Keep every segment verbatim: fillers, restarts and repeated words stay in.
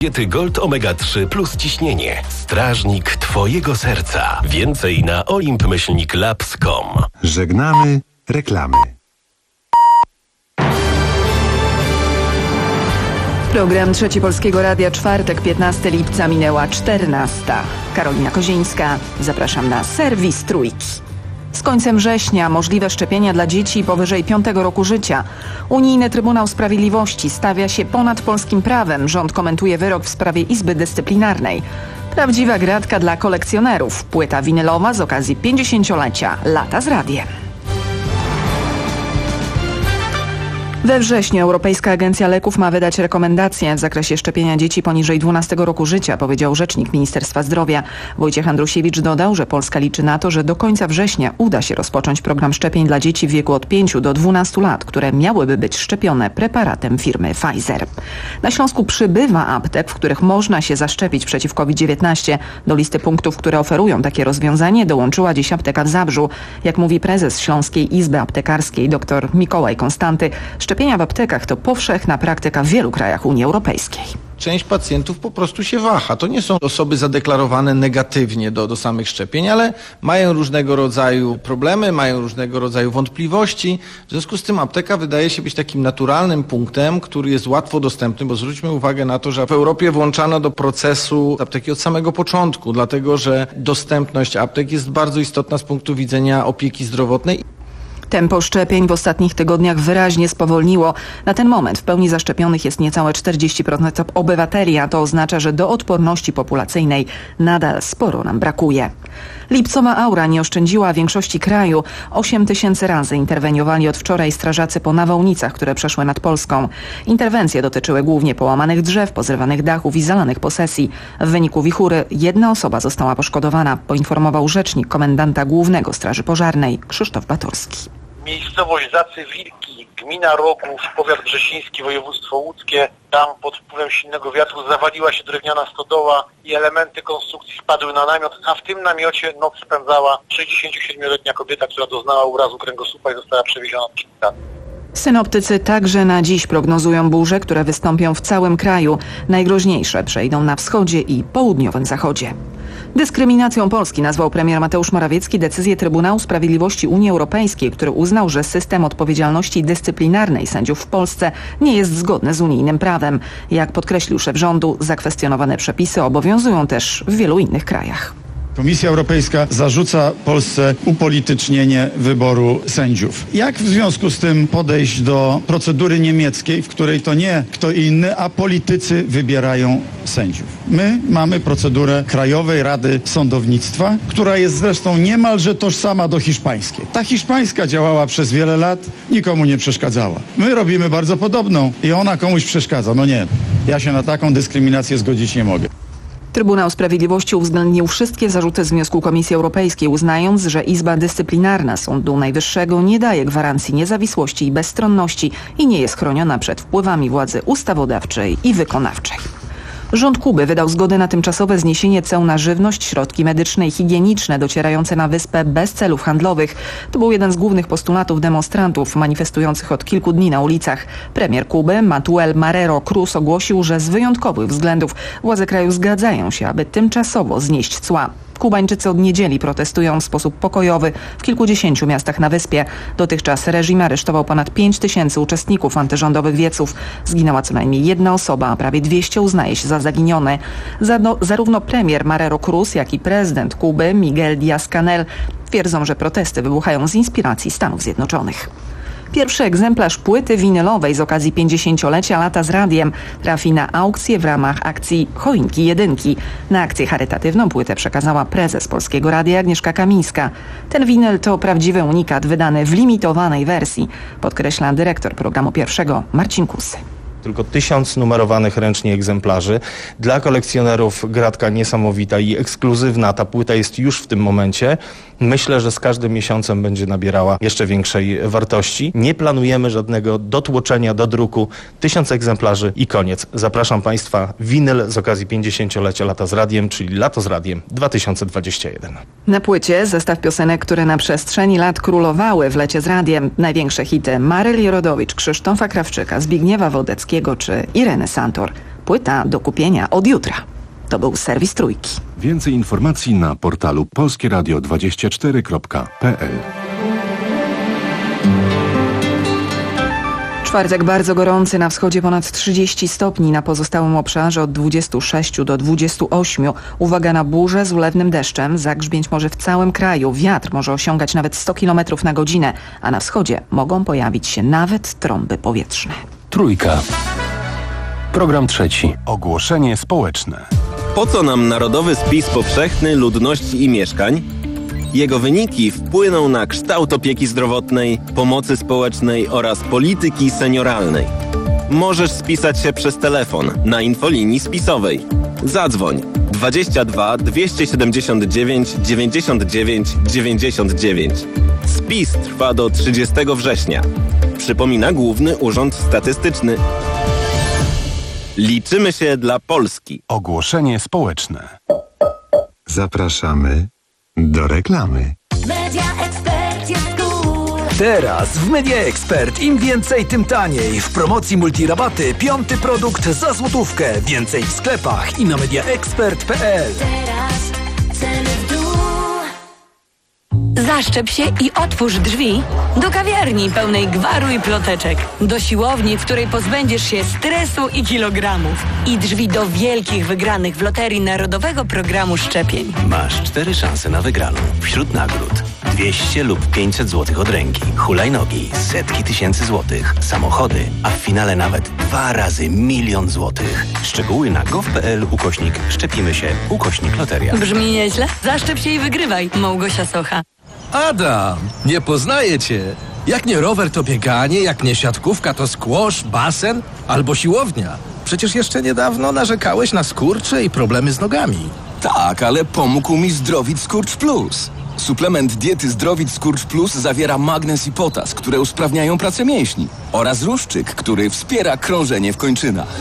Diety Gold Omega trzy plus ciśnienie. Strażnik twojego serca. Więcej na olimp myślnik labs kropka com. Żegnamy reklamy. Program Trzeci Polskiego Radia, czwartek, piętnastego lipca, minęła czternasta. Karolina Kozińska. Zapraszam na serwis Trójki. Z końcem września możliwe szczepienia dla dzieci powyżej piątego roku życia. Unijny Trybunał Sprawiedliwości stawia się ponad polskim prawem. Rząd komentuje wyrok w sprawie Izby Dyscyplinarnej. Prawdziwa gratka dla kolekcjonerów. Płyta winylowa z okazji pięćdziesięciolecia Lata z Radiem. We wrześniu Europejska Agencja Leków ma wydać rekomendacje w zakresie szczepienia dzieci poniżej dwunastego roku życia, powiedział rzecznik Ministerstwa Zdrowia. Wojciech Andrusiewicz dodał, że Polska liczy na to, że do końca września uda się rozpocząć program szczepień dla dzieci w wieku od pięciu do dwunastu lat, które miałyby być szczepione preparatem firmy Pfizer. Na Śląsku przybywa aptek, w których można się zaszczepić przeciw COVID dziewiętnaście. Do listy punktów, które oferują takie rozwiązanie, dołączyła dziś apteka w Zabrzu. Jak mówi prezes Śląskiej Izby Aptekarskiej dr Mikołaj Konstanty, szczepienia w aptekach to powszechna praktyka w wielu krajach Unii Europejskiej. Część pacjentów po prostu się waha. To nie są osoby zadeklarowane negatywnie do, do samych szczepień, ale mają różnego rodzaju problemy, mają różnego rodzaju wątpliwości. W związku z tym apteka wydaje się być takim naturalnym punktem, który jest łatwo dostępny, bo zwróćmy uwagę na to, że w Europie włączano do procesu apteki od samego początku, dlatego że dostępność aptek jest bardzo istotna z punktu widzenia opieki zdrowotnej. Tempo szczepień w ostatnich tygodniach wyraźnie spowolniło. Na ten moment w pełni zaszczepionych jest niecałe czterdzieści procent obywateli, a to oznacza, że do odporności populacyjnej nadal sporo nam brakuje. Lipcowa aura nie oszczędziła większości kraju. osiem tysięcy razy interweniowali od wczoraj strażacy po nawałnicach, które przeszły nad Polską. Interwencje dotyczyły głównie połamanych drzew, pozrywanych dachów i zalanych posesji. W wyniku wichury jedna osoba została poszkodowana, poinformował rzecznik komendanta głównego Straży Pożarnej Krzysztof Batorski. Miejscowość Zacy Wilki, gmina Rogów, powiat wrzesiński, województwo łódzkie. Tam pod wpływem silnego wiatru zawaliła się drewniana stodoła i elementy konstrukcji spadły na namiot, a w tym namiocie noc spędzała sześćdziesięciosiedmioletnia kobieta, która doznała urazu kręgosłupa i została przewieziona do szpitala. Synoptycy także na dziś prognozują burze, które wystąpią w całym kraju. Najgroźniejsze przejdą na wschodzie i południowym zachodzie. Dyskryminacją Polski nazwał premier Mateusz Morawiecki decyzję Trybunału Sprawiedliwości Unii Europejskiej, który uznał, że system odpowiedzialności dyscyplinarnej sędziów w Polsce nie jest zgodny z unijnym prawem. Jak podkreślił szef rządu, zakwestionowane przepisy obowiązują też w wielu innych krajach. Komisja Europejska zarzuca Polsce upolitycznienie wyboru sędziów. Jak w związku z tym podejść do procedury niemieckiej, w której to nie kto inny, a politycy wybierają sędziów? My mamy procedurę Krajowej Rady Sądownictwa, która jest zresztą niemalże tożsama do hiszpańskiej. Ta hiszpańska działała przez wiele lat, nikomu nie przeszkadzała. My robimy bardzo podobną i ona komuś przeszkadza. No nie, ja się na taką dyskryminację zgodzić nie mogę. Trybunał Sprawiedliwości uwzględnił wszystkie zarzuty z wniosku Komisji Europejskiej, uznając, że Izba Dyscyplinarna Sądu Najwyższego nie daje gwarancji niezawisłości i bezstronności i nie jest chroniona przed wpływami władzy ustawodawczej i wykonawczej. Rząd Kuby wydał zgodę na tymczasowe zniesienie ceł na żywność, środki medyczne i higieniczne docierające na wyspę bez celów handlowych. To był jeden z głównych postulatów demonstrantów manifestujących od kilku dni na ulicach. Premier Kuby, Matuel Marrero Cruz, ogłosił, że z wyjątkowych względów władze kraju zgadzają się, aby tymczasowo znieść cła. Kubańczycy od niedzieli protestują w sposób pokojowy w kilkudziesięciu miastach na wyspie. Dotychczas reżim aresztował ponad pięć tysięcy uczestników antyrządowych wieców. Zginęła co najmniej jedna osoba, a prawie dwieście uznaje się za zaginione. Zarówno premier Marrero Cruz, jak i prezydent Kuby Miguel Díaz-Canel twierdzą, że protesty wybuchają z inspiracji Stanów Zjednoczonych. Pierwszy egzemplarz płyty winylowej z okazji pięćdziesięciolecia Lata z Radiem trafi na aukcję w ramach akcji Choinki Jedynki. Na akcję charytatywną płytę przekazała prezes Polskiego Radia Agnieszka Kamińska. Ten winyl to prawdziwy unikat wydany w limitowanej wersji, podkreśla dyrektor programu pierwszego Marcin Kusy. Tylko tysiąc numerowanych ręcznie egzemplarzy. Dla kolekcjonerów gratka niesamowita i ekskluzywna. Ta płyta jest już w tym momencie. Myślę, że z każdym miesiącem będzie nabierała jeszcze większej wartości. Nie planujemy żadnego dotłoczenia do druku. Tysiąc egzemplarzy i koniec. Zapraszam Państwa, winyl z okazji pięćdziesięciolecia Lata z Radiem, czyli Lato z Radiem dwa tysiące dwudziesty pierwszy. Na płycie zestaw piosenek, które na przestrzeni lat królowały w lecie z Radiem. Największe hity Maryli Rodowicz, Krzysztofa Krawczyka, Zbigniewa Wodeckiego, Wysockiego czy Ireny Santor. Płyta do kupienia od jutra. To był serwis Trójki. Więcej informacji na portalu polskie radio dwadzieścia cztery kropka p l. Czwartek bardzo gorący, na wschodzie ponad trzydzieści stopni, na pozostałym obszarze od dwudziestu sześciu do dwudziestu ośmiu. Uwaga na burzę z ulewnym deszczem, zagrzmieć może w całym kraju, wiatr może osiągać nawet sto kilometrów na godzinę, a na wschodzie mogą pojawić się nawet trąby powietrzne. Trójka. Program trzeci. Ogłoszenie społeczne. Po co nam Narodowy Spis Powszechny Ludności i Mieszkań? Jego wyniki wpłyną na kształt opieki zdrowotnej, pomocy społecznej oraz polityki senioralnej. Możesz spisać się przez telefon na infolinii spisowej. Zadzwoń dwadzieścia dwa dwieście siedemdziesiąt dziewięć dziewięćdziesiąt dziewięć dziewięćdziesiąt dziewięć. Spis trwa do trzydziestego września. Przypomina Główny Urząd Statystyczny. Liczymy się dla Polski. Ogłoszenie społeczne. Zapraszamy do reklamy. Media Expert jest cool. Teraz w Media Expert im więcej, tym taniej. W promocji multirabaty piąty produkt za złotówkę. Więcej w sklepach i na mediaexpert kropka p l. Teraz ceny w dół. Zaszczep się i otwórz drzwi do kawiarni pełnej gwaru i ploteczek. Do siłowni, w której pozbędziesz się stresu i kilogramów. I drzwi do wielkich wygranych w Loterii Narodowego Programu Szczepień. Masz cztery szanse na wygraną. Wśród nagród dwieście lub pięćset złotych od ręki, hulajnogi, setki tysięcy złotych, samochody, a w finale nawet dwa razy milion złotych. Szczegóły na gov.pl ukośnik szczepimy się ukośnik loteria. Brzmi nieźle? Zaszczep się i wygrywaj. Małgosia Socha. Adam, nie poznaję cię. Jak nie rower, to bieganie, jak nie siatkówka, to squash, basen albo siłownia. Przecież jeszcze niedawno narzekałeś na skurcze i problemy z nogami. Tak, ale pomógł mi Zdrowit Skurcz Plus. Suplement diety Zdrowit Skurcz Plus zawiera magnez i potas, które usprawniają pracę mięśni, oraz ruszczyk, który wspiera krążenie w kończynach.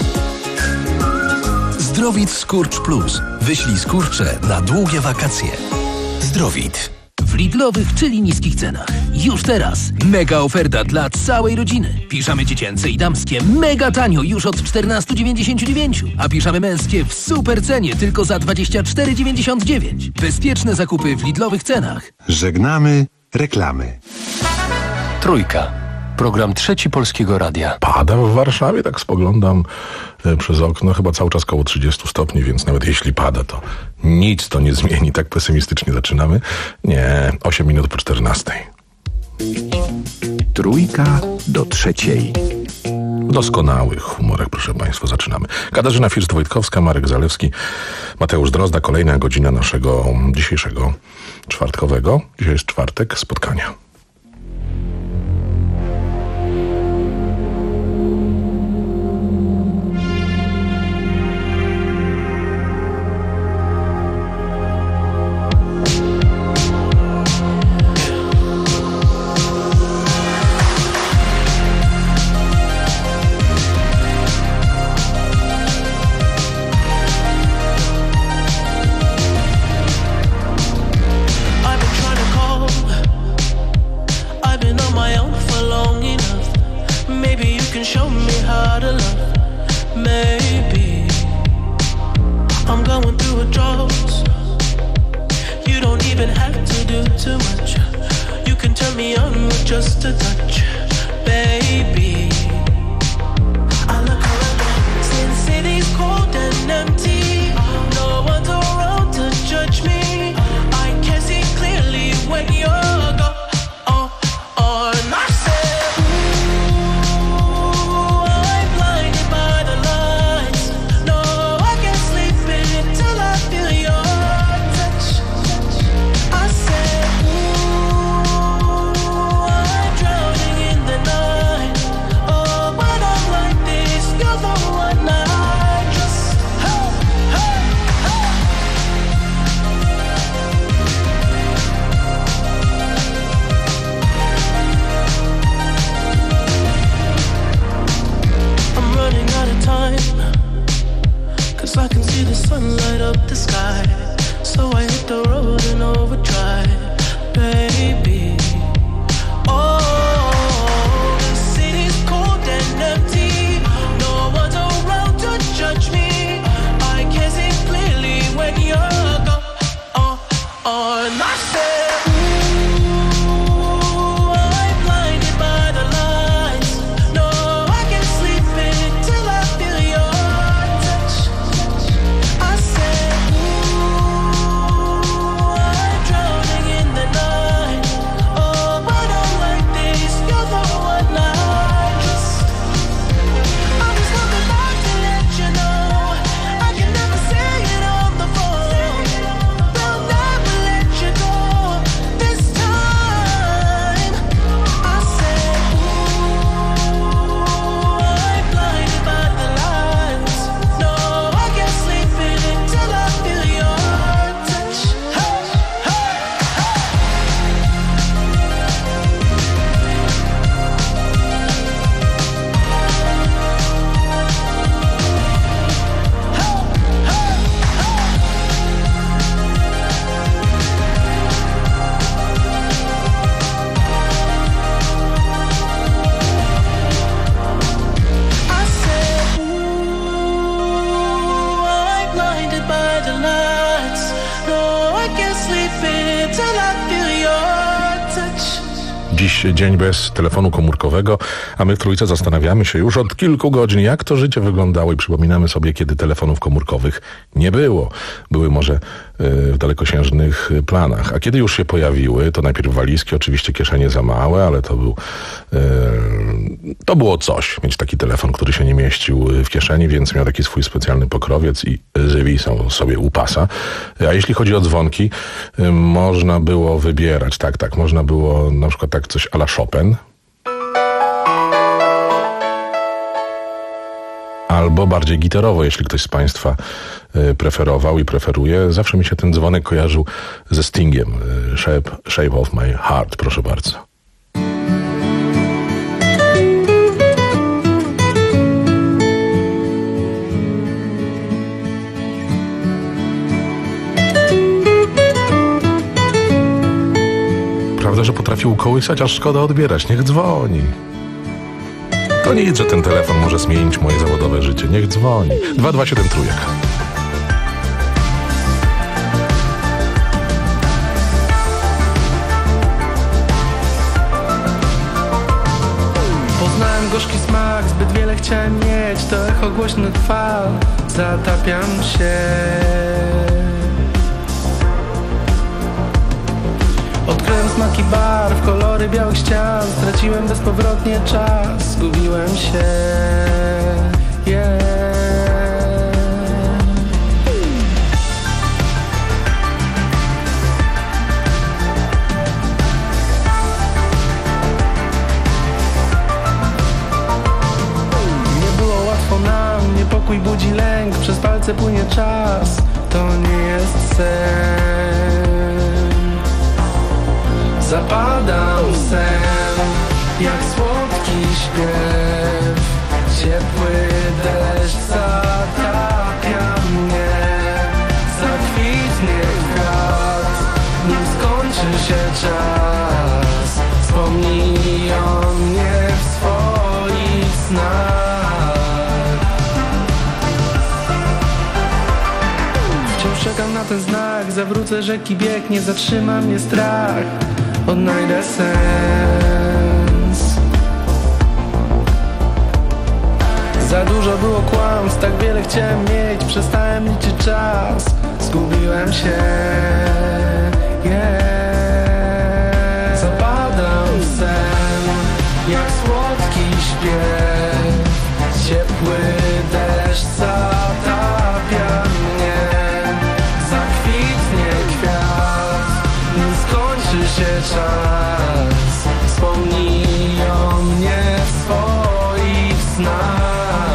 Zdrowit Skurcz Plus. Wyślij skurcze na długie wakacje. Zdrowit. W Lidlowych, czyli niskich cenach. Już teraz mega oferta dla całej rodziny. Piżamy dziecięce i damskie mega tanio, już od czternaście dziewięćdziesiąt dziewięć. A piżamy męskie w super cenie, tylko za dwadzieścia cztery dziewięćdziesiąt dziewięć. Bezpieczne zakupy w Lidlowych cenach. Żegnamy reklamy. Trójka. Program trzeci Polskiego Radia. Pada w Warszawie, tak spoglądam e, przez okno, chyba cały czas koło trzydziestu stopni, więc nawet jeśli pada, to nic to nie zmieni. Tak pesymistycznie zaczynamy. Nie, osiem minut po czternastej. Trójka do trzeciej. W doskonałych humorach, proszę Państwa, zaczynamy. Katarzyna First-Wojtkowska, Marek Zalewski, Mateusz Drozda. Kolejna godzina naszego dzisiejszego czwartkowego. Dzisiaj jest czwartek, spotkania. can't sleep until I feel your touch. Dziś dzień bez telefonu komórkowego, a my w Trójce zastanawiamy się już od kilku godzin, jak to życie wyglądało i przypominamy sobie, kiedy telefonów komórkowych nie było. Były może w dalekosiężnych planach. A kiedy już się pojawiły, to najpierw walizki, oczywiście kieszenie za małe, ale to był e, to było coś, mieć taki telefon, który się nie mieścił w kieszeni, więc miał taki swój specjalny pokrowiec i zwisał sobie u pasa. A jeśli chodzi o dzwonki, e, można było wybierać, tak, tak, można było na przykład tak coś a la Chopin, albo bardziej gitarowo, jeśli ktoś z Państwa y, preferował i preferuje. Zawsze mi się ten dzwonek kojarzył ze Stingiem. Y, shape, shape of my heart, proszę bardzo. Prawda, że potrafił kołysać, aż szkoda odbierać. Niech dzwoni. To nic, że ten telefon może zmienić moje zawodowe życie. Niech dzwoni. dwa dwa siedem trójek. Poznałem gorzki smak, zbyt wiele chciałem mieć. To echo głośnych fal, zatapiam się. Odkryłem smaki barw, kolory białych ścian. Straciłem bezpowrotnie czas, zgubiłem się. Yeah. Nie było łatwo nam, niepokój budzi lęk. Przez palce płynie czas, to nie jest sen. Zapadam w sen, jak słodki śpiew. Ciepły deszcz zatapia mnie. Zakwitnie kwiat, nim skończy się czas. Wspomnij o mnie w swoich snach. Wciąż czekam na ten znak. Zawrócę rzeki bieg, nie zatrzyma mnie strach. Odnajdę sens. Za dużo było kłamstw, tak wiele chciałem mieć. Przestałem liczyć czas, zgubiłem się. Yeah. Zapadam w sen, jak słodki śpiew. Ciepły deszcz zatapia mnie. Zakwitnie kwiat, nim skończy się czas. Wspomnij o mnie w swoich snach.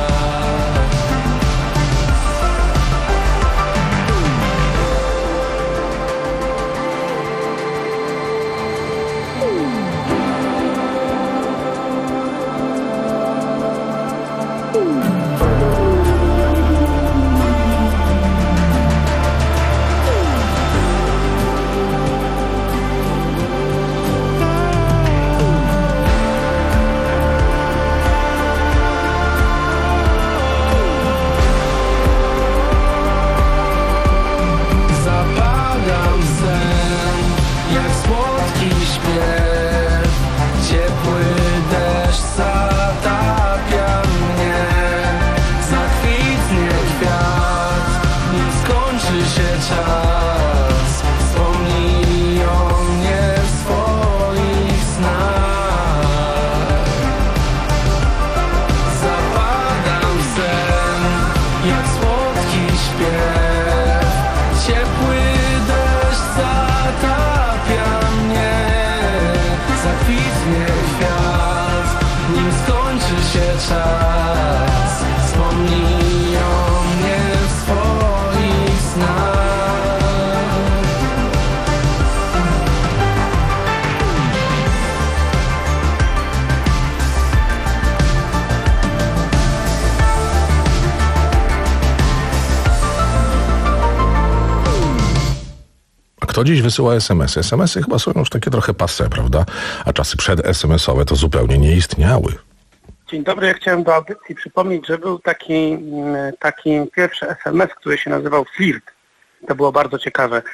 Kto dziś wysyła es em esy? es em esy chyba są już takie trochę passé, prawda? A czasy przed es em esowe to zupełnie nie istniały. Dzień dobry, ja chciałem do audycji przypomnieć, że był taki, taki pierwszy es em es, który się nazywał Flirt. To było bardzo ciekawe.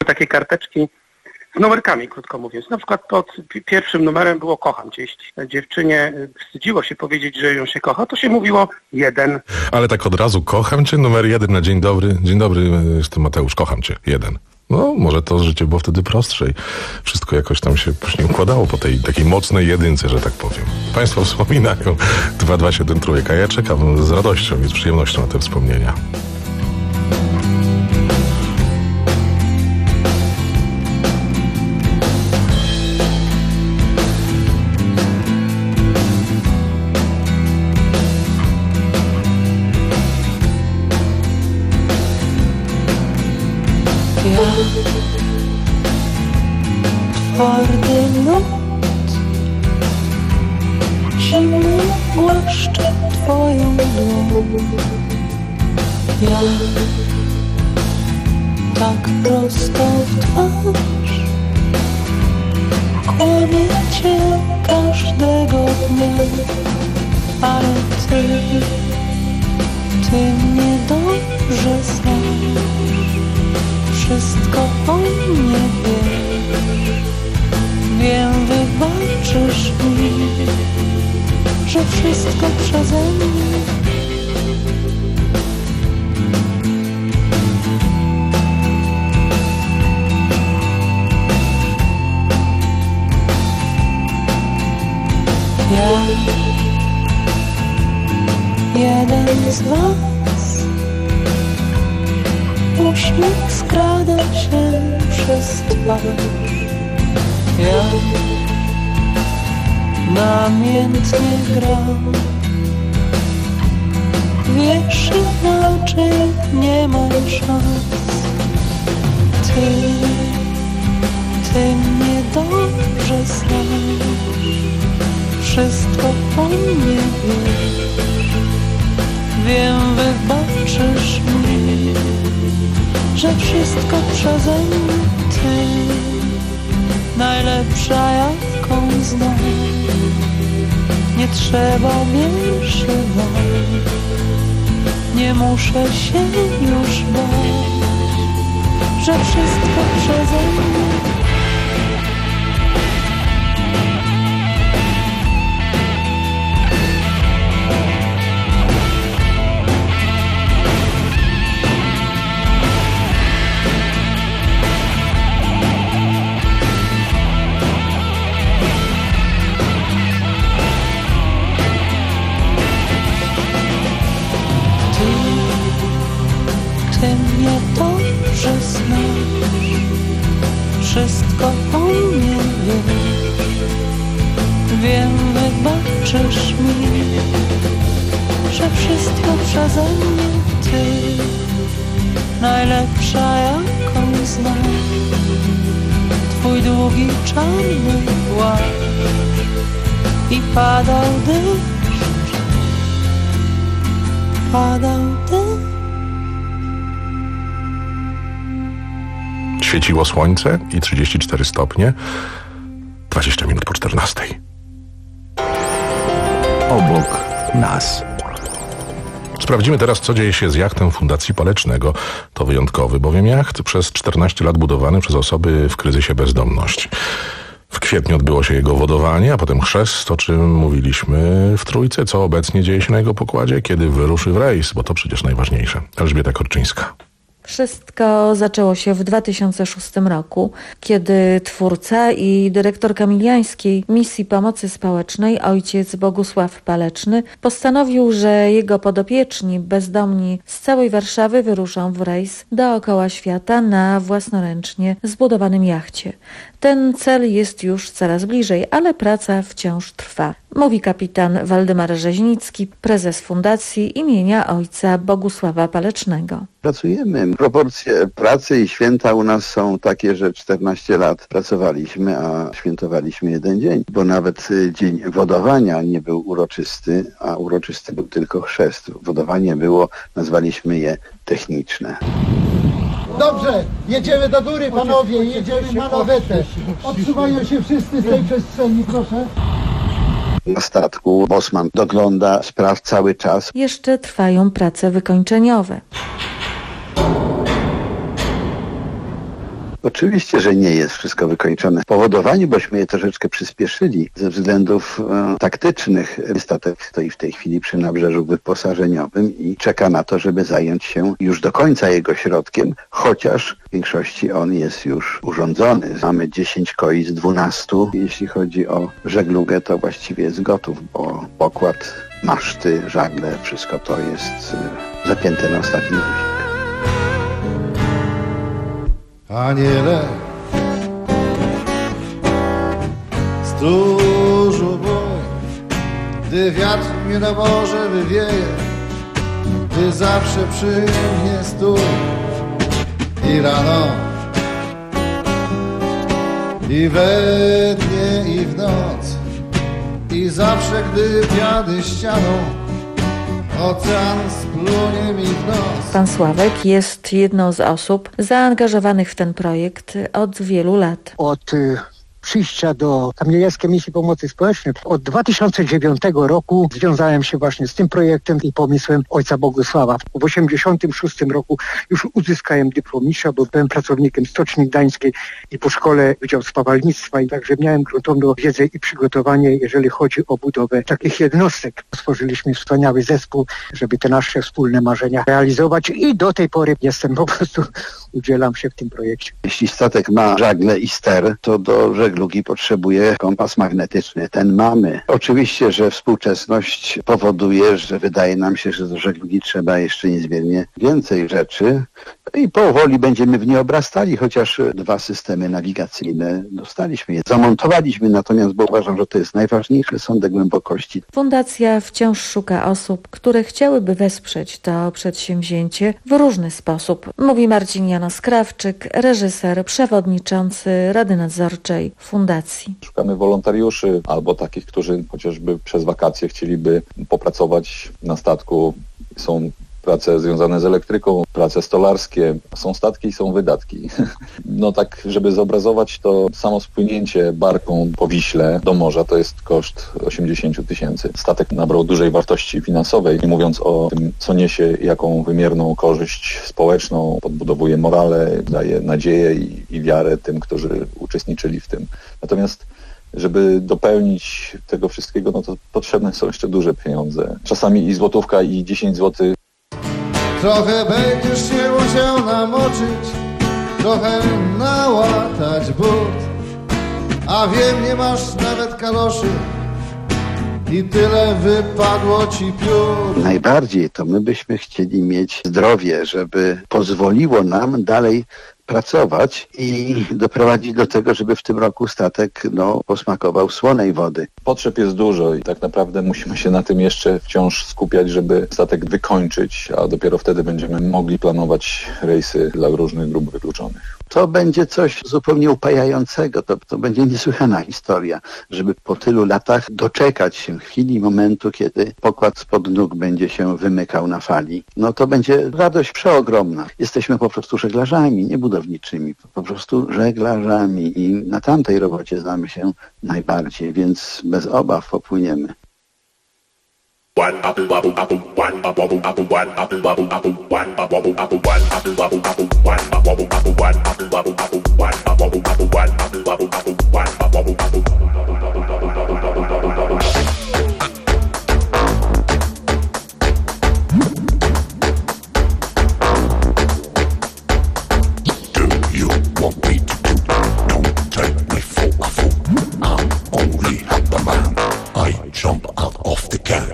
takie karteczki z numerkami, krótko mówiąc. Na przykład pod pierwszym numerem było kocham cię. Jeśli dziewczynie wstydziło się powiedzieć, że ją się kocha, to się mówiło jeden. Ale tak od razu kocham cię, numer jeden na dzień dobry. Dzień dobry, jestem Mateusz, kocham cię, jeden. No, może to życie było wtedy prostsze i wszystko jakoś tam się później układało po tej takiej mocnej jedynce, że tak powiem. Państwo wspominają dwa dwa siedem trójka. Ja czekam z radością i z przyjemnością na te wspomnienia. Twardy lód, zimny głaszcze twoją dłoń. Ja tak prosto w twarz kłamię cię każdego dnia, ale ty, ty mnie dobrze znasz. Wszystko o mnie wiesz. Wiem, wybaczysz mi, że wszystko przeze mnie. Ja, jeden z was, uśmiech skrada się przez twarz. Ja namiętnie gram, wiesz, inaczej nie mam szans. Ty, ty mnie dobrze znasz, wszystko o mnie wiesz. Wiem, wybaczysz mi, że wszystko przeze mnie ty. Najlepsza jaką znam, nie trzeba wierszy wam, nie muszę się już bać, że wszystko przeze mnie. Wszystko o mnie wiesz. Wiem, wybaczysz mi, że wszystko przeze mnie ty. Najlepsza jaką znam, twój długi czarny płaszcz i padał deszcz, padał deszcz. Świeciło słońce i trzydzieści cztery stopnie, dwadzieścia minut po czternastej. Obok nas. Sprawdzimy teraz, co dzieje się z jachtem Fundacji Palecznego. To wyjątkowy bowiem jacht przez czternaście lat budowany przez osoby w kryzysie bezdomności. W kwietniu odbyło się jego wodowanie, a potem chrzest, o czym mówiliśmy w Trójce, co obecnie dzieje się na jego pokładzie, kiedy wyruszy w rejs, bo to przecież najważniejsze. Elżbieta Korczyńska. Wszystko zaczęło się w dwa tysiące szóstym roku, kiedy twórca i dyrektor kamiliańskiej Misji Pomocy Społecznej, ojciec Bogusław Paleczny, postanowił, że jego podopieczni bezdomni z całej Warszawy wyruszą w rejs dookoła świata na własnoręcznie zbudowanym jachcie. Ten cel jest już coraz bliżej, ale praca wciąż trwa, mówi kapitan Waldemar Rzeźnicki, prezes Fundacji imienia ojca Bogusława Palecznego. Pracujemy. Proporcje pracy i święta u nas są takie, że czternaście lat pracowaliśmy, a świętowaliśmy jeden dzień, bo nawet dzień wodowania nie był uroczysty, a uroczysty był tylko chrzest. Wodowanie było, nazwaliśmy je techniczne. Dobrze, jedziemy do góry, panowie, jedziemy na lawetę. Odsuwają się wszyscy z tej przestrzeni, proszę. Na statku bosman dogląda spraw cały czas. Jeszcze trwają prace wykończeniowe. Oczywiście, że nie jest wszystko wykończone. W powodowaniu, bośmy je troszeczkę przyspieszyli ze względów e, taktycznych. Statek stoi w tej chwili przy nabrzeżu wyposażeniowym i czeka na to, żeby zająć się już do końca jego środkiem, chociaż w większości on jest już urządzony. Mamy dziesięć koi z dwunastu. Jeśli chodzi o żeglugę, to właściwie jest gotów, bo pokład, maszty, żagle, wszystko to jest e, zapięte na ostatni guzik. Aniele, stróżu mój, gdy wiatr mnie na morze wywieje, ty zawsze przy mnie stój. I rano, i we dnie, i w noc, i zawsze, gdy piady ścianą, ocean splunie mi w nos. Pan Sławek jest jedną z osób zaangażowanych w ten projekt od wielu lat. Od y, przyjścia do Kamieńskiej Misji Pomocy Społecznej od dwa tysiące dziewiątego roku związałem się właśnie z tym projektem i pomysłem ojca Bogusława. W osiemdziesiątym szóstym roku już uzyskałem dyplom mistrza, bo byłem pracownikiem Stoczni Gdańskiej i po szkole Wydział Spawalnictwa i także miałem gruntowną wiedzę i przygotowanie, jeżeli chodzi o budowę takich jednostek. Stworzyliśmy wspaniały zespół, żeby te nasze wspólne marzenia realizować i do tej pory jestem po prostu, udzielam się w tym projekcie. Jeśli statek ma żagle i ster, to do żeglugi potrzebuje kompas magnetyczny. Ten mamy. Oczywiście, że współczesność powoduje, że wydaje nam się, że do żeglugi trzeba jeszcze niezmiernie więcej rzeczy i powoli będziemy w nie obrastali, chociaż dwa systemy nawigacyjne dostaliśmy je. Zamontowaliśmy natomiast, bo uważam, że to jest najważniejsze, sondę głębokości. Fundacja wciąż szuka osób, które chciałyby wesprzeć to przedsięwzięcie w różny sposób, mówi Marcin Janos-Krawczyk, reżyser, przewodniczący Rady Nadzorczej Fundacji. Szukamy wolontariuszy albo takich, którzy chociażby przez wakacje chcieliby popracować na statku. Są prace związane z elektryką, prace stolarskie, są statki i są wydatki. No tak, żeby zobrazować to, samo spłynięcie barką po Wiśle do morza to jest koszt osiemdziesiąt tysięcy. Statek nabrał dużej wartości finansowej, nie mówiąc o tym, co niesie, jaką wymierną korzyść społeczną, podbudowuje morale, daje nadzieję i, i wiarę tym, którzy uczestniczyli w tym. Natomiast żeby dopełnić tego wszystkiego, no to potrzebne są jeszcze duże pieniądze. Czasami i złotówka, i dziesięć złotych. Trochę będziesz się musiał namoczyć, trochę nałatać but, a wiem, nie masz nawet kaloszy i tyle wypadło ci piór. Najbardziej to my byśmy chcieli mieć zdrowie, żeby pozwoliło nam dalej pracować i doprowadzić do tego, żeby w tym roku statek no, posmakował słonej wody. Potrzeb jest dużo i tak naprawdę musimy się na tym jeszcze wciąż skupiać, żeby statek wykończyć, a dopiero wtedy będziemy mogli planować rejsy dla różnych grup wykluczonych. To będzie coś zupełnie upajającego, to, to będzie niesłychana historia, żeby po tylu latach doczekać się chwili, momentu, kiedy pokład spod nóg będzie się wymykał na fali. No to będzie radość przeogromna. Jesteśmy po prostu żeglarzami, nie budowniczymi, po prostu żeglarzami i na tamtej robocie znamy się najbardziej, więc bez obaw popłyniemy. One apple bubble apple one bubble apple one apple bubble apple one bubble apple one apple bubble apple one bubble apple one apple bubble apple one bubble apple one apple bubble apple one bubble apple. Do you want me to do? Don't take me for a fool. I'm only half the man. I jump out of the can.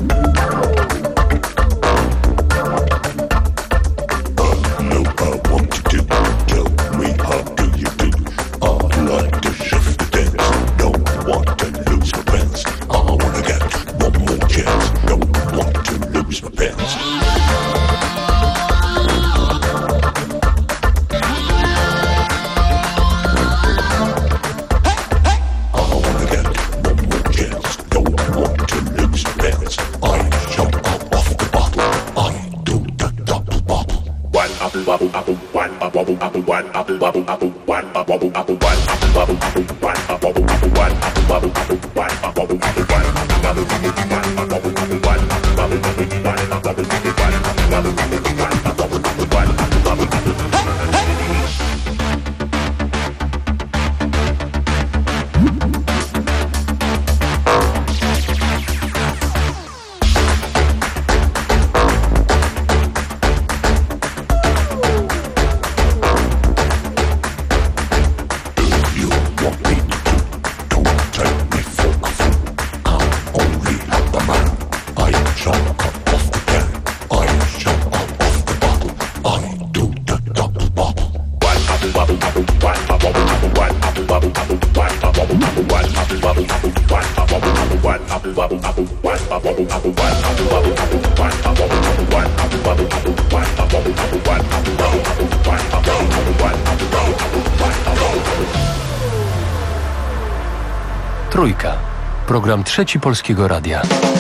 I Trójka. Program Trzeci Polskiego Radia.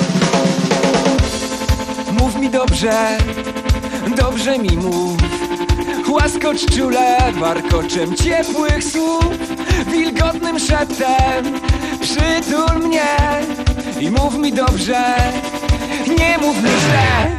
Mów mi dobrze, dobrze mi mów. Łaskocz czule warkoczem ciepłych słów, wilgotnym szeptem przytul mnie i mów mi dobrze, nie mów mi źle.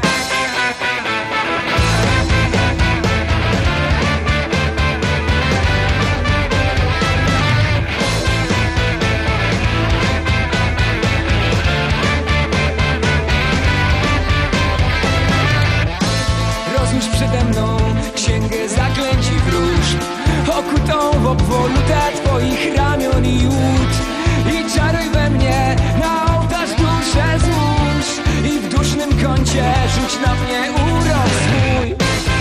Rozłóż przede mną księgę zaklęć i wróżb, okutą w obwolutę twoich ramion i łód. I czaruj we mnie, na ołtarz duszę złóż i w dusznym kącie rzuć na mnie urok swój.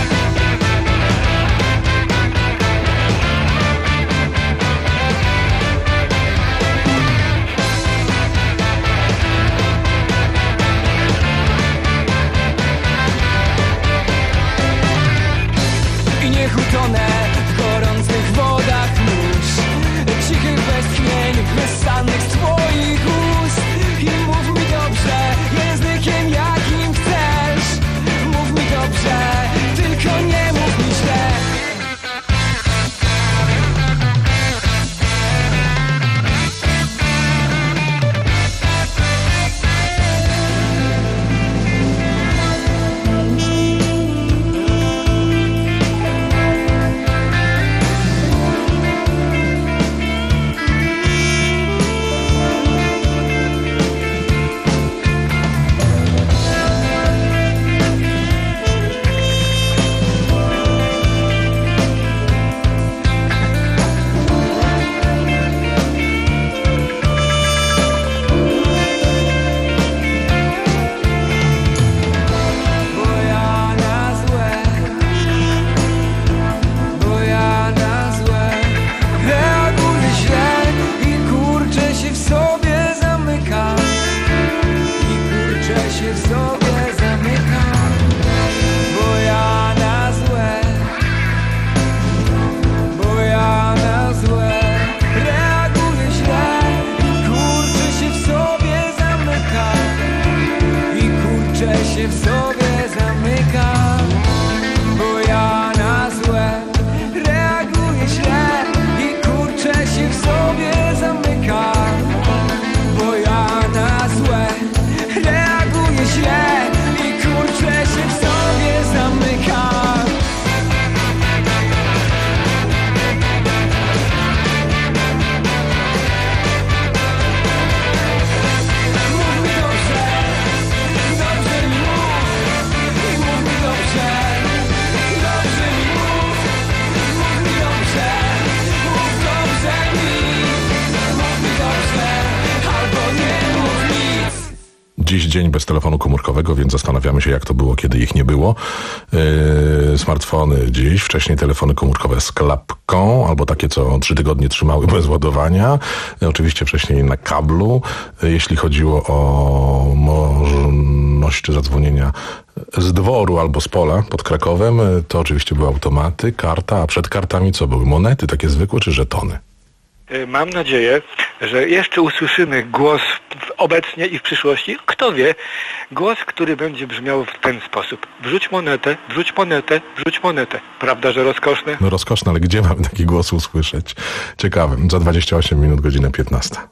I niech utonę w gorących wodach mórz, cichych westchnień wystannych z twoich ust. I mów mi dobrze, językiem jakim chcesz. Mów mi dobrze, tylko nie mów mi źle. Dziś dzień bez telefonu komórkowego, więc zastanawiamy się, jak to było, kiedy ich nie było. Yy, smartfony dziś, wcześniej telefony komórkowe z klapką, albo takie, co trzy tygodnie trzymały bez ładowania. Yy, oczywiście wcześniej na kablu. Yy, jeśli chodziło o możliwość zadzwonienia z dworu albo z pola pod Krakowem, yy, to oczywiście były automaty, karta, a przed kartami co były? Monety takie zwykłe czy żetony? Mam nadzieję, że jeszcze usłyszymy głos w obecnie i w przyszłości, kto wie, głos, który będzie brzmiał w ten sposób. Wrzuć monetę, wrzuć monetę, wrzuć monetę. Prawda, że rozkoszne? No rozkoszne, ale gdzie mamy taki głos usłyszeć? Ciekawe. Za dwadzieścia osiem minut, godzina piętnasta.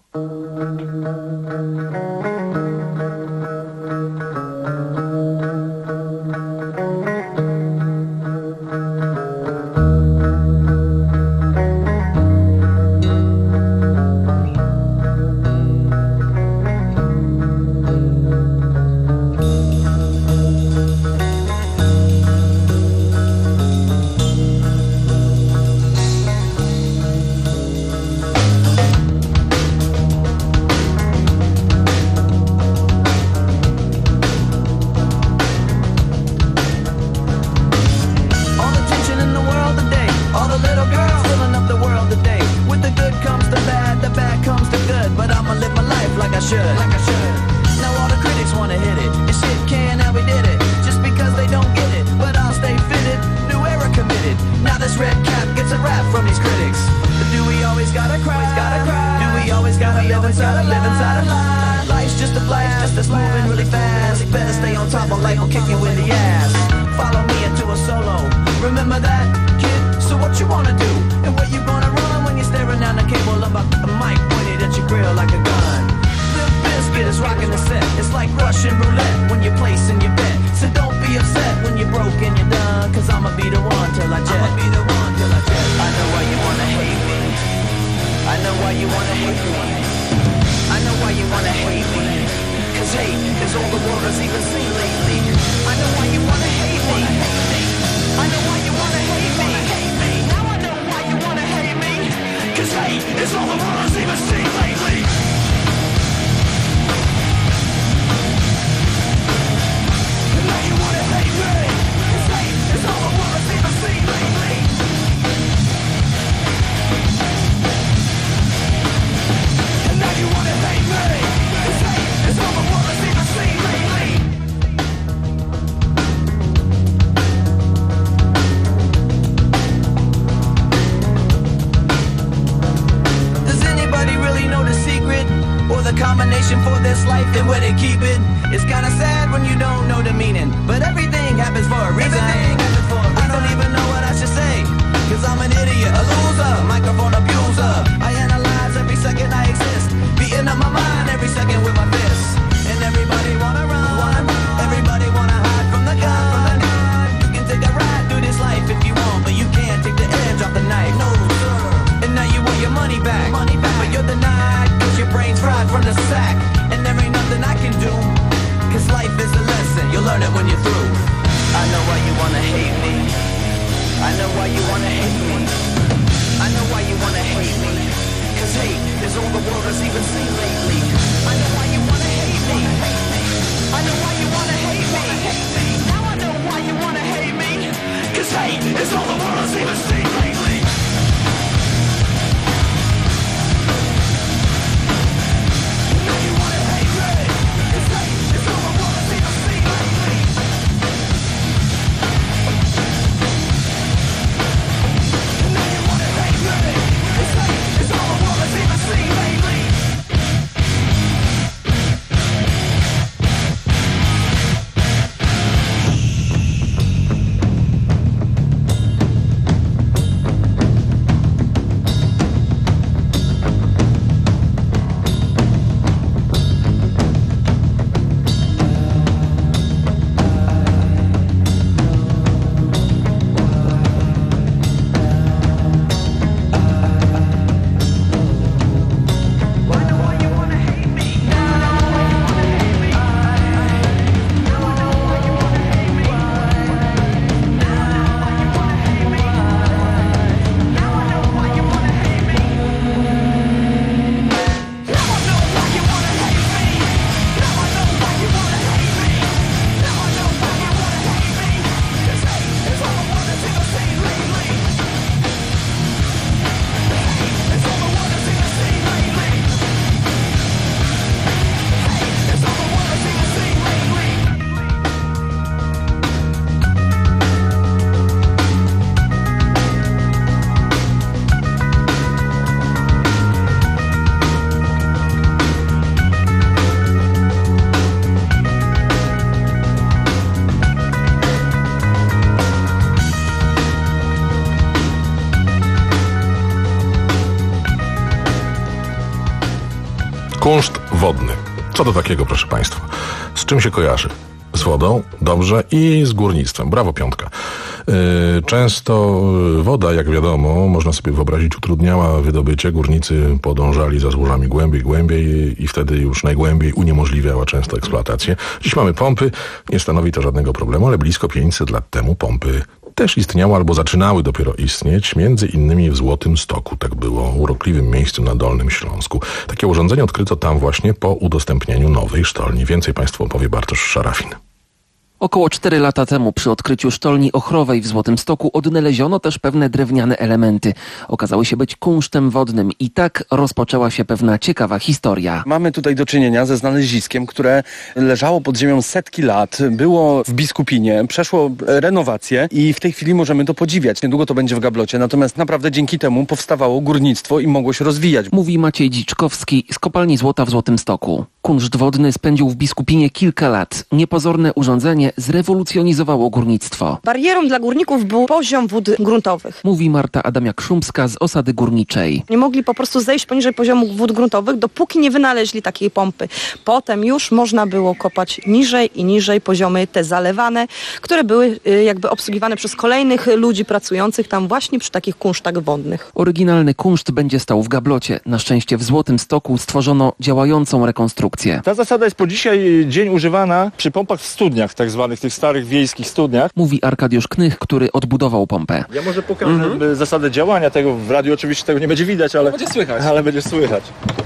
Kunszt wodny. Co to takiego, proszę Państwa? Z czym się kojarzy? Z wodą, dobrze, i z górnictwem. Brawo, piątka. Często woda, jak wiadomo, można sobie wyobrazić, utrudniała wydobycie. Górnicy podążali za złożami głębiej, głębiej i wtedy już najgłębiej uniemożliwiała często eksploatację. Dziś mamy pompy, nie stanowi to żadnego problemu, ale blisko pięćset lat temu pompy też istniały albo zaczynały dopiero istnieć, między innymi w Złotym Stoku. Tak było, urokliwym miejscu na Dolnym Śląsku. Takie urządzenie odkryto tam właśnie po udostępnieniu nowej sztolni. Więcej Państwu opowie Bartosz Szarafin. Około cztery lata temu przy odkryciu sztolni ochrowej w Złotym Stoku odnaleziono też pewne drewniane elementy. Okazały się być kunsztem wodnym i tak rozpoczęła się pewna ciekawa historia. Mamy tutaj do czynienia ze znaleziskiem, które leżało pod ziemią setki lat, było w Biskupinie, przeszło renowację i w tej chwili możemy to podziwiać. Niedługo to będzie w gablocie, natomiast naprawdę dzięki temu powstawało górnictwo i mogło się rozwijać. Mówi Maciej Dziczkowski z kopalni złota w Złotym Stoku. Kunszt wodny spędził w Biskupinie kilka lat. Niepozorne urządzenie zrewolucjonizowało górnictwo. Barierą dla górników był poziom wód gruntowych. Mówi Marta Adamiak-Szumska z osady górniczej. Nie mogli po prostu zejść poniżej poziomu wód gruntowych, dopóki nie wynaleźli takiej pompy. Potem już można było kopać niżej i niżej poziomy te zalewane, które były jakby obsługiwane przez kolejnych ludzi pracujących tam właśnie przy takich kunsztach wodnych. Oryginalny kunszt będzie stał w gablocie. Na szczęście w Złotym Stoku stworzono działającą rekonstrukcję. Ta zasada jest po dzisiaj dzień używana przy pompach w studniach, tak zwanych tych starych wiejskich studniach. Mówi Arkadiusz Knych, który odbudował pompę. Ja może pokażę Mhm. zasadę działania tego. W radiu oczywiście tego nie będzie widać, ale będzie słychać. Ale będzie słychać.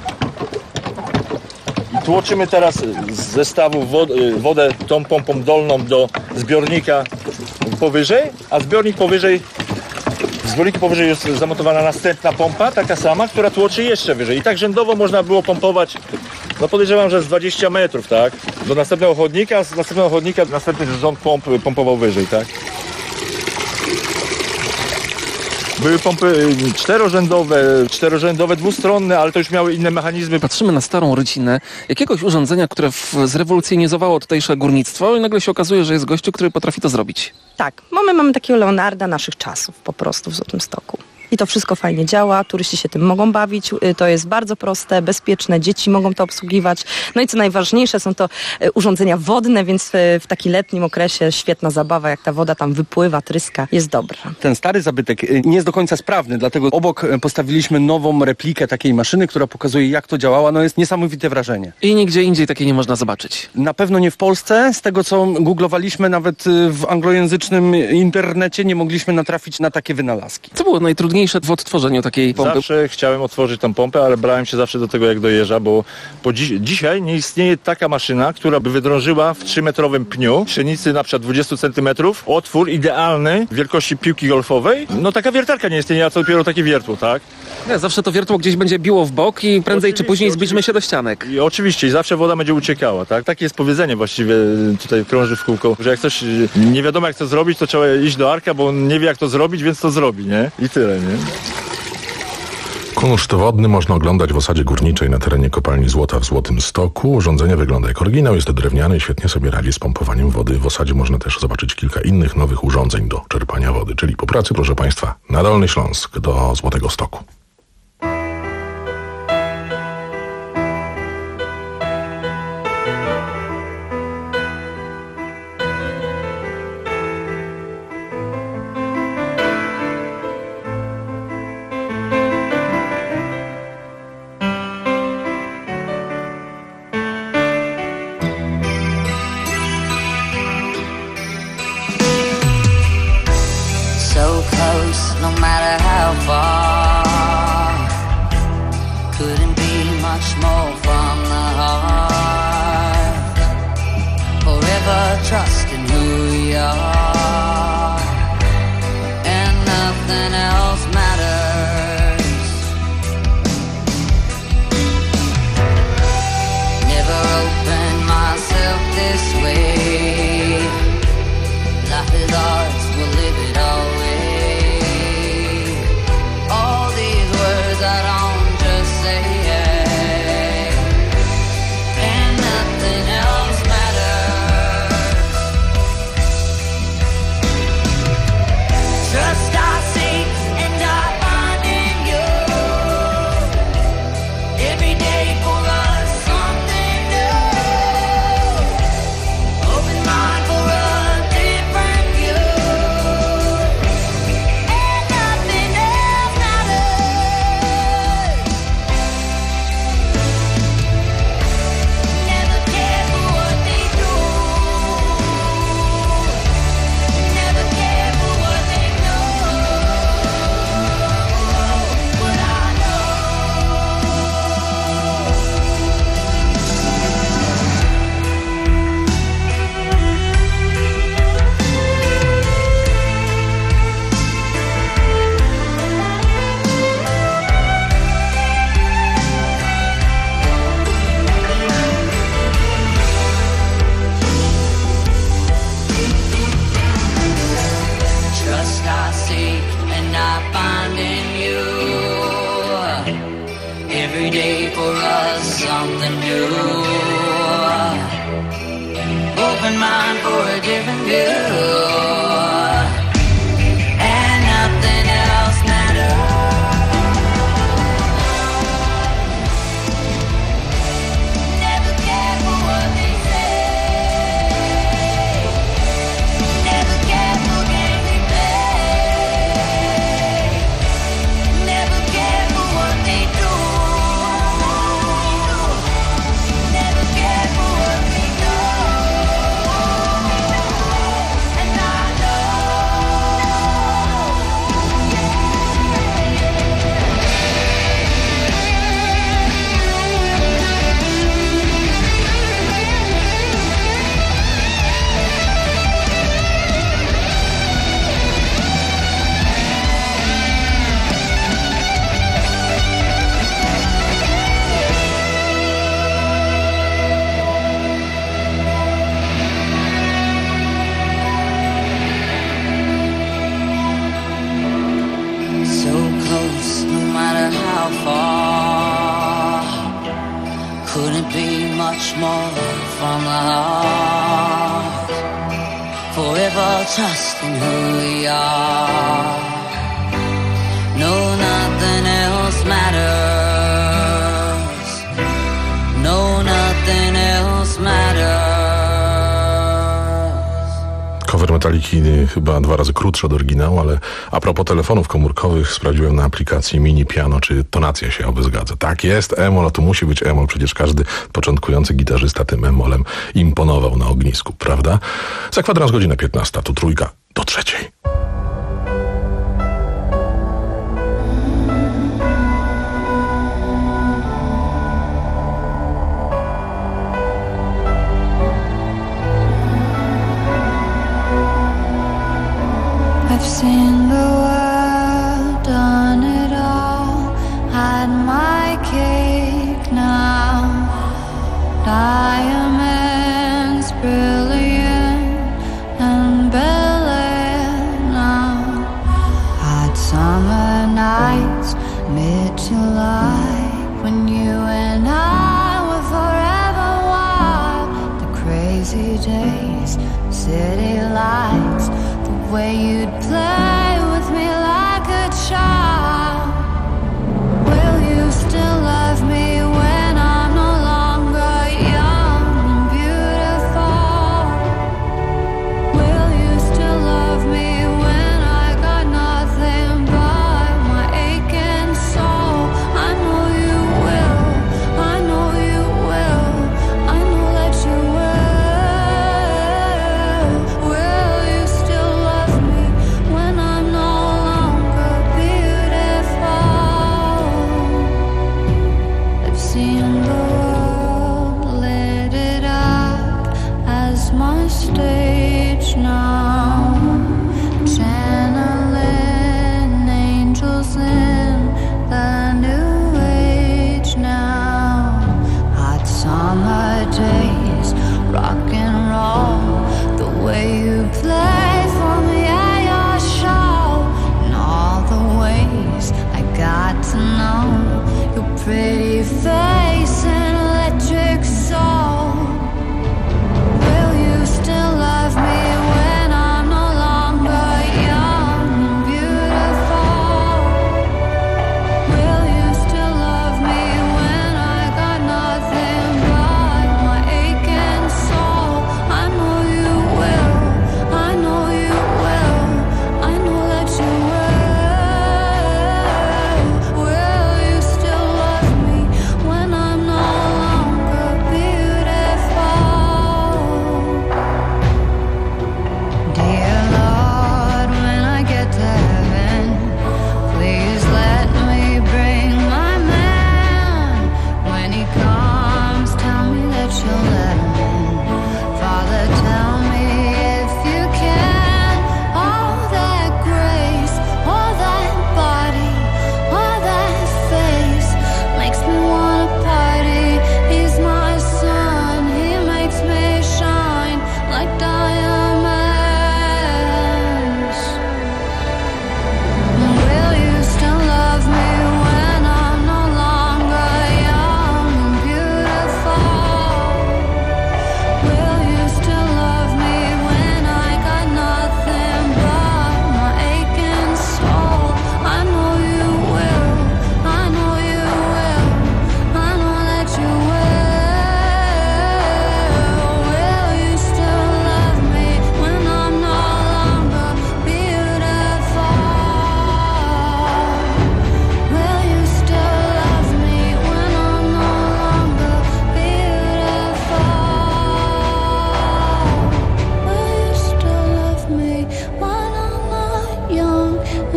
I tłoczymy teraz z zestawu wod wodę tą pompą dolną do zbiornika powyżej, a zbiornik powyżej W zbiorniku powyżej jest zamontowana następna pompa, taka sama, która tłoczy jeszcze wyżej. I tak rzędowo można było pompować, no podejrzewam, że z dwadzieścia metrów, tak? Do następnego chodnika, z następnego chodnika następny rząd pomp pompował wyżej, tak? Były pompy czterorzędowe, czterorzędowe, dwustronne, ale to już miały inne mechanizmy. Patrzymy na starą rycinę jakiegoś urządzenia, które w, zrewolucjonizowało tutejsze górnictwo i nagle się okazuje, że jest gościu, który potrafi to zrobić. Tak, mamy, mamy takiego Leonarda naszych czasów po prostu w Złotym Stoku. I to wszystko fajnie działa, turyści się tym mogą bawić, to jest bardzo proste, bezpieczne, dzieci mogą to obsługiwać. No i co najważniejsze, są to urządzenia wodne, więc w taki letnim okresie świetna zabawa, jak ta woda tam wypływa, tryska, jest dobra. Ten stary zabytek nie jest do końca sprawny, dlatego obok postawiliśmy nową replikę takiej maszyny, która pokazuje, jak to działała. No jest niesamowite wrażenie. I nigdzie indziej takiej nie można zobaczyć. Na pewno nie w Polsce. Z tego, co googlowaliśmy, nawet w anglojęzycznym internecie nie mogliśmy natrafić na takie wynalazki. Co było najtrudniejsze w odtworzeniu takiej pompy? Zawsze chciałem otworzyć tą pompę, ale brałem się zawsze do tego jak do jeża, bo po dziś, dzisiaj nie istnieje taka maszyna, która by wydrążyła w trzymetrowym pniu pszenicy na przykład dwadzieścia centymetrów, otwór idealny wielkości piłki golfowej. No taka wiertarka nie istnieje, a co dopiero takie wiertło, tak? Nie, zawsze to wiertło gdzieś będzie biło w bok i prędzej oczywiście, czy później zbliżymy się do ścianek. I oczywiście, i zawsze woda będzie uciekała, tak? Takie jest powiedzenie właściwie, tutaj krąży w kółko, że jak coś nie wiadomo jak to zrobić, to trzeba iść do Arka, bo on nie wie jak to zrobić, więc to zrobi, nie? I tyle, nie? Kunszt wodny można oglądać w osadzie górniczej na terenie kopalni złota w Złotym Stoku. Urządzenie wygląda jak oryginał, jest drewniane i świetnie sobie radzi z pompowaniem wody. W osadzie można też zobaczyć kilka innych nowych urządzeń do czerpania wody. Czyli po pracy, proszę Państwa, na Dolny Śląsk do Złotego Stoku. So close, no matter how far. Couldn't be much more from the heart. Forever trusting who we are, and nothing else matters. Never opened myself this way. Life is ours, we'll live it always. something new. Open mind for a different view. And nothing else matters. Never care for what they say. Never care for games they play. Never care for what they do. Never care for what they know. And I so close, no matter how far. Couldn't be much more from the heart. Forever trusting who we are. No, nothing else matters. No, nothing else matters. Cover Metaliki chyba dwa razy krótszy od oryginału, ale a propos telefonów komórkowych sprawdziłem na aplikacji Mini Piano, czy tonacja się oby zgadza. Tak jest, e-moll, a to musi być e-moll, przecież każdy początkujący gitarzysta tym e-mollem imponował na ognisku, prawda? Za kwadrans godzina piętnasta, tu trójka do trzeciej. I've seen the world, done it all, had my cake now. Diamonds brilliant and brilliant now. Hot summer nights, mid-July, when you and I were forever wild. The crazy days, city lights, the way you'd play with me like a child. Will you still love me when I'm no longer young and beautiful? Will you still love me when I got nothing but my aching soul? I know you will, I know you will, I know that you will. Will you still love me when I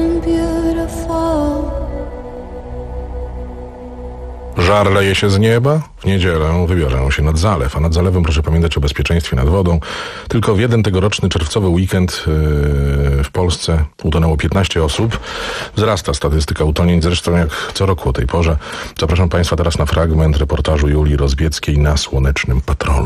and beautiful. Żar leje się z nieba. W niedzielę wybiorę się nad zalew, a nad zalewem proszę pamiętać o bezpieczeństwie nad wodą. Tylko w jeden tegoroczny czerwcowy weekend yy, w Polsce utonęło piętnaście osób. Wzrasta statystyka utonięć, zresztą jak co roku o tej porze. Zapraszam Państwa teraz na fragment reportażu Julii Rozbieckiej na Słonecznym Patrolu.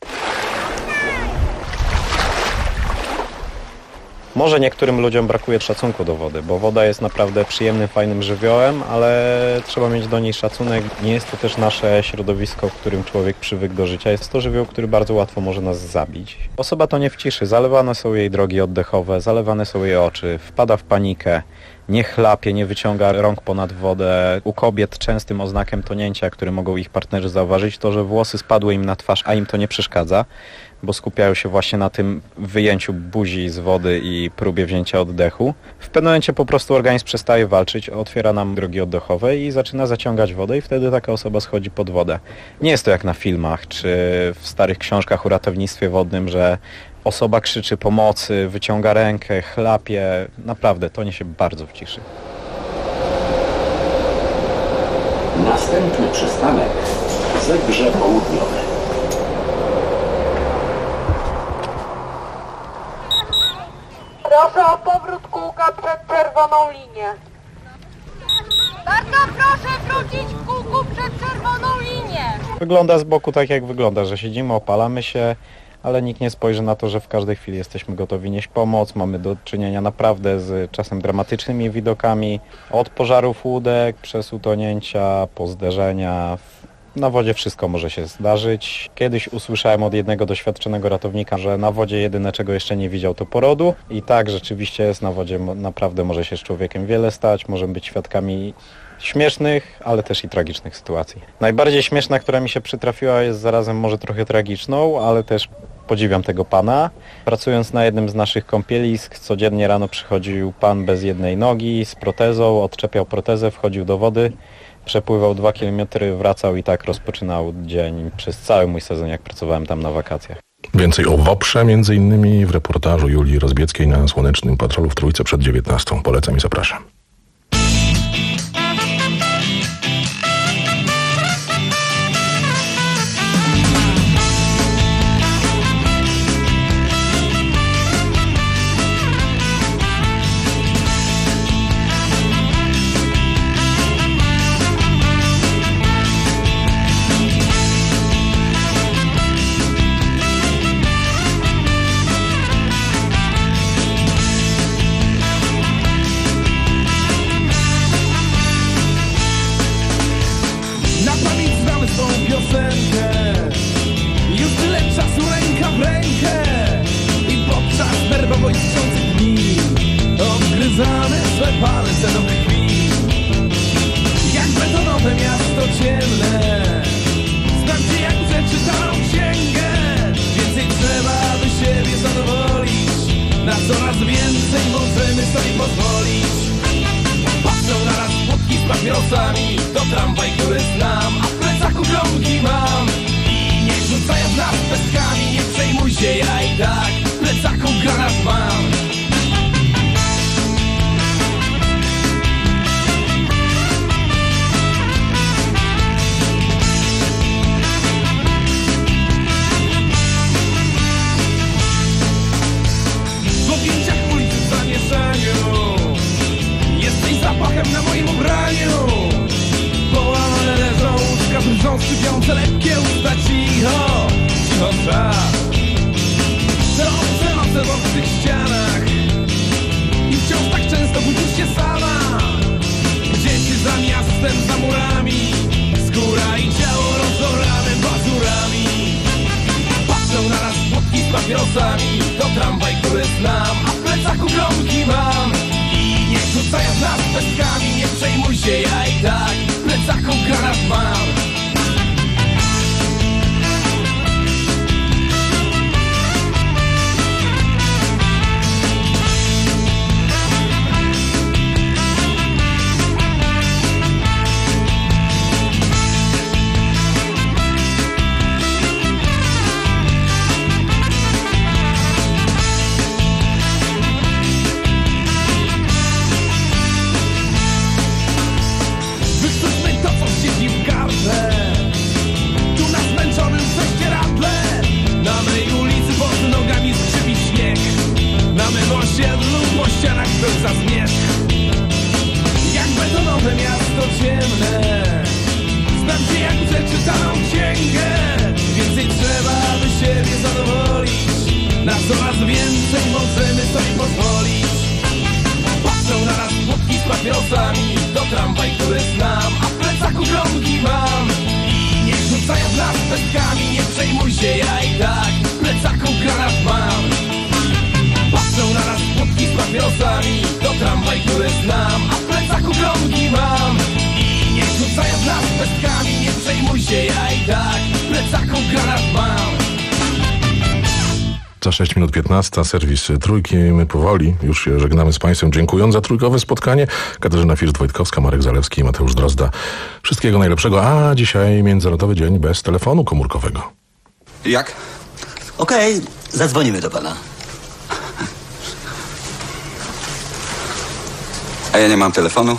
Może niektórym ludziom brakuje szacunku do wody, bo woda jest naprawdę przyjemnym, fajnym żywiołem, ale trzeba mieć do niej szacunek. Nie jest to też nasze środowisko, w którym człowiek przywykł do życia. Jest to żywioł, który bardzo łatwo może nas zabić. Osoba to nie wciszy, zalewane są jej drogi oddechowe, zalewane są jej oczy, wpada w panikę, nie chlapie, nie wyciąga rąk ponad wodę. U kobiet częstym oznakiem tonięcia, które mogą ich partnerzy zauważyć, to, że włosy spadły im na twarz, a im to nie przeszkadza, bo skupiają się właśnie na tym wyjęciu buzi z wody i próbie wzięcia oddechu. W pewnym momencie po prostu organizm przestaje walczyć, otwiera nam drogi oddechowe i zaczyna zaciągać wodę i wtedy taka osoba schodzi pod wodę. Nie jest to jak na filmach czy w starych książkach o ratownictwie wodnym, że osoba krzyczy pomocy, wyciąga rękę, chlapie. Naprawdę, tonie się bardzo w ciszy. Następny przystanek Zegrze Południowe. Proszę o powrót kółka przed czerwoną linię. Bardzo proszę wrócić w kółku przed czerwoną linię. Wygląda z boku tak jak wygląda, że siedzimy, opalamy się, ale nikt nie spojrzy na to, że w każdej chwili jesteśmy gotowi nieść pomoc. Mamy do czynienia naprawdę z czasem dramatycznymi widokami. Od pożarów łódek, przez utonięcia, po zderzenia. Na wodzie wszystko może się zdarzyć. Kiedyś usłyszałem od jednego doświadczonego ratownika, że na wodzie jedyne, czego jeszcze nie widział, to porodu. I tak rzeczywiście jest, na wodzie naprawdę może się z człowiekiem wiele stać. Możemy być świadkami śmiesznych, ale też i tragicznych sytuacji. Najbardziej śmieszna, która mi się przytrafiła, jest zarazem może trochę tragiczną, ale też podziwiam tego pana. Pracując na jednym z naszych kąpielisk, codziennie rano przychodził pan bez jednej nogi, z protezą, odczepiał protezę, wchodził do wody, przepływał dwa kilometry, wracał i tak rozpoczynał dzień przez cały mój sezon, jak pracowałem tam na wakacjach. Więcej o WOPR-ze między innymi w reportażu Julii Rozbieckiej na Słonecznym Patrolu w Trójce przed dziewiętnastą. Polecam i zapraszam. Za sześć minut piętnaście, serwis Trójki. My powoli już się żegnamy z Państwem, dziękując za trójkowe spotkanie. Katarzyna First-Wojtkowska, Marek Zalewski i Mateusz Drozda. Wszystkiego najlepszego, a dzisiaj Międzynarodowy Dzień bez telefonu komórkowego. Jak? Okej, okay, zadzwonimy do pana. A ja nie mam telefonu.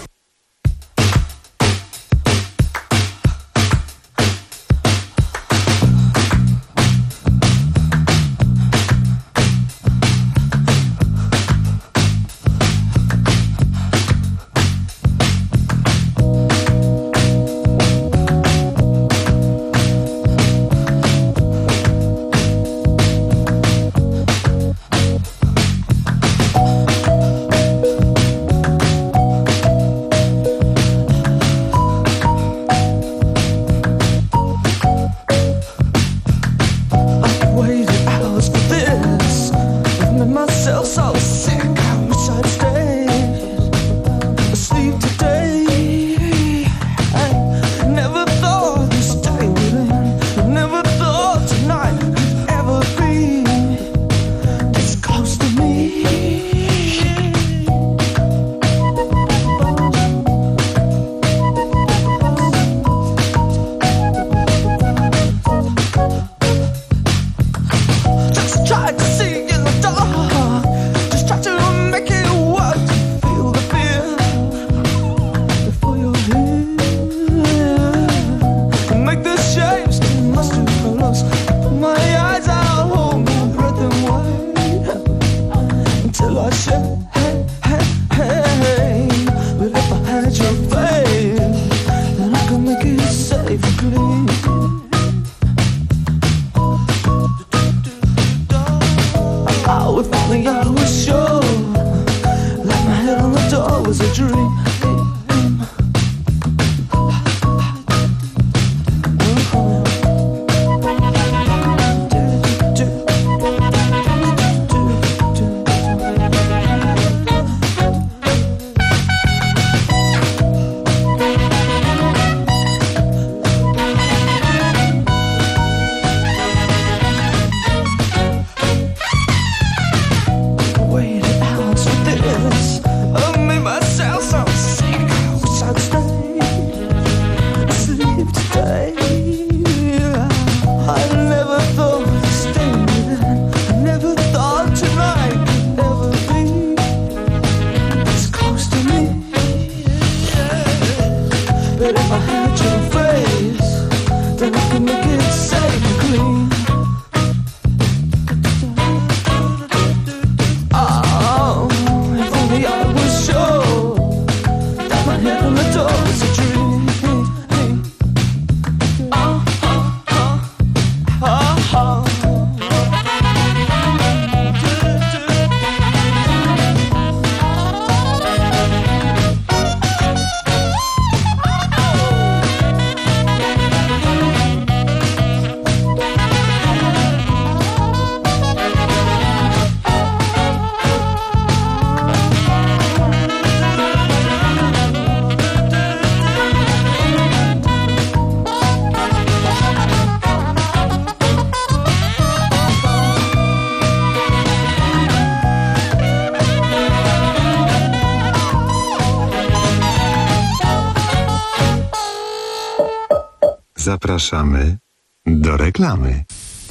Zapraszamy do reklamy.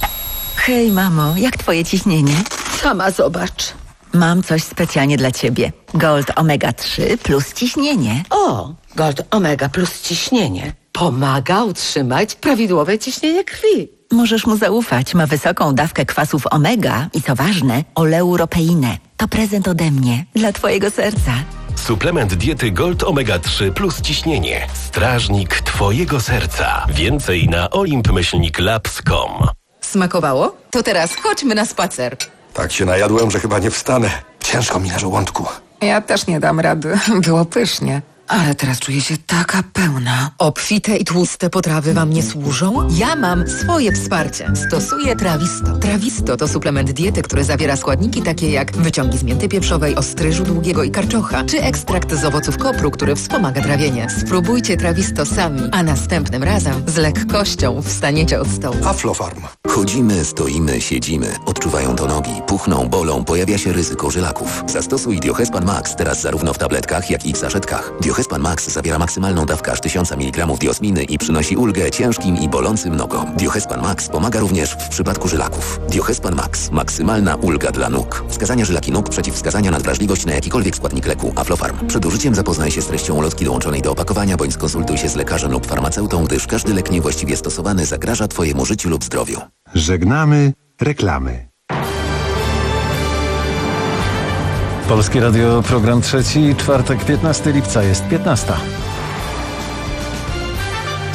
Hej, mamo, jak twoje ciśnienie? Sama zobacz. Mam coś specjalnie dla ciebie. Gold Omega trzy plus ciśnienie. O, Gold Omega plus ciśnienie. Pomaga utrzymać prawidłowe ciśnienie krwi. Możesz mu zaufać. Ma wysoką dawkę kwasów omega i co ważne, oleuropeinę. To prezent ode mnie, dla twojego serca. Suplement diety Gold Omega trzy plus ciśnienie. Strażnik twojego serca. Więcej na olimp myślnik labs kropka com. Smakowało? To teraz chodźmy na spacer. Tak się najadłem, że chyba nie wstanę. Ciężko mi na żołądku. Ja też nie dam rady. Było pysznie. Ale teraz czuję się taka pełna. Obfite i tłuste potrawy wam nie służą? Ja mam swoje wsparcie. Stosuję Trawisto. Trawisto to suplement diety, który zawiera składniki takie jak wyciągi z mięty pieprzowej, ostryżu długiego i karczocha, czy ekstrakt z owoców kopru, który wspomaga trawienie. Spróbujcie Trawisto sami, a następnym razem z lekkością wstaniecie od stołu. Aflofarm. Chodzimy, stoimy, siedzimy. Odczuwają to nogi, puchną, bolą, pojawia się ryzyko żylaków. Zastosuj Diohespan Max teraz zarówno w tabletkach, jak i w saszetkach. Diohespan Max zawiera maksymalną dawkę aż tysiąc miligramów diosminy i przynosi ulgę ciężkim i bolącym nogom. Diohespan Max pomaga również w przypadku żylaków. Diohespan Max. Maksymalna ulga dla nóg. Wskazania żylaki nóg, przeciwwskazania na wrażliwość na jakikolwiek składnik leku. Aflofarm. Przed użyciem zapoznaj się z treścią ulotki dołączonej do opakowania, bądź skonsultuj się z lekarzem lub farmaceutą, gdyż każdy lek niewłaściwie stosowany zagraża Twojemu życiu lub zdrowiu. Żegnamy reklamy. Polskie Radio, program trzeci, czwartek, piętnastego lipca, jest piętnasta.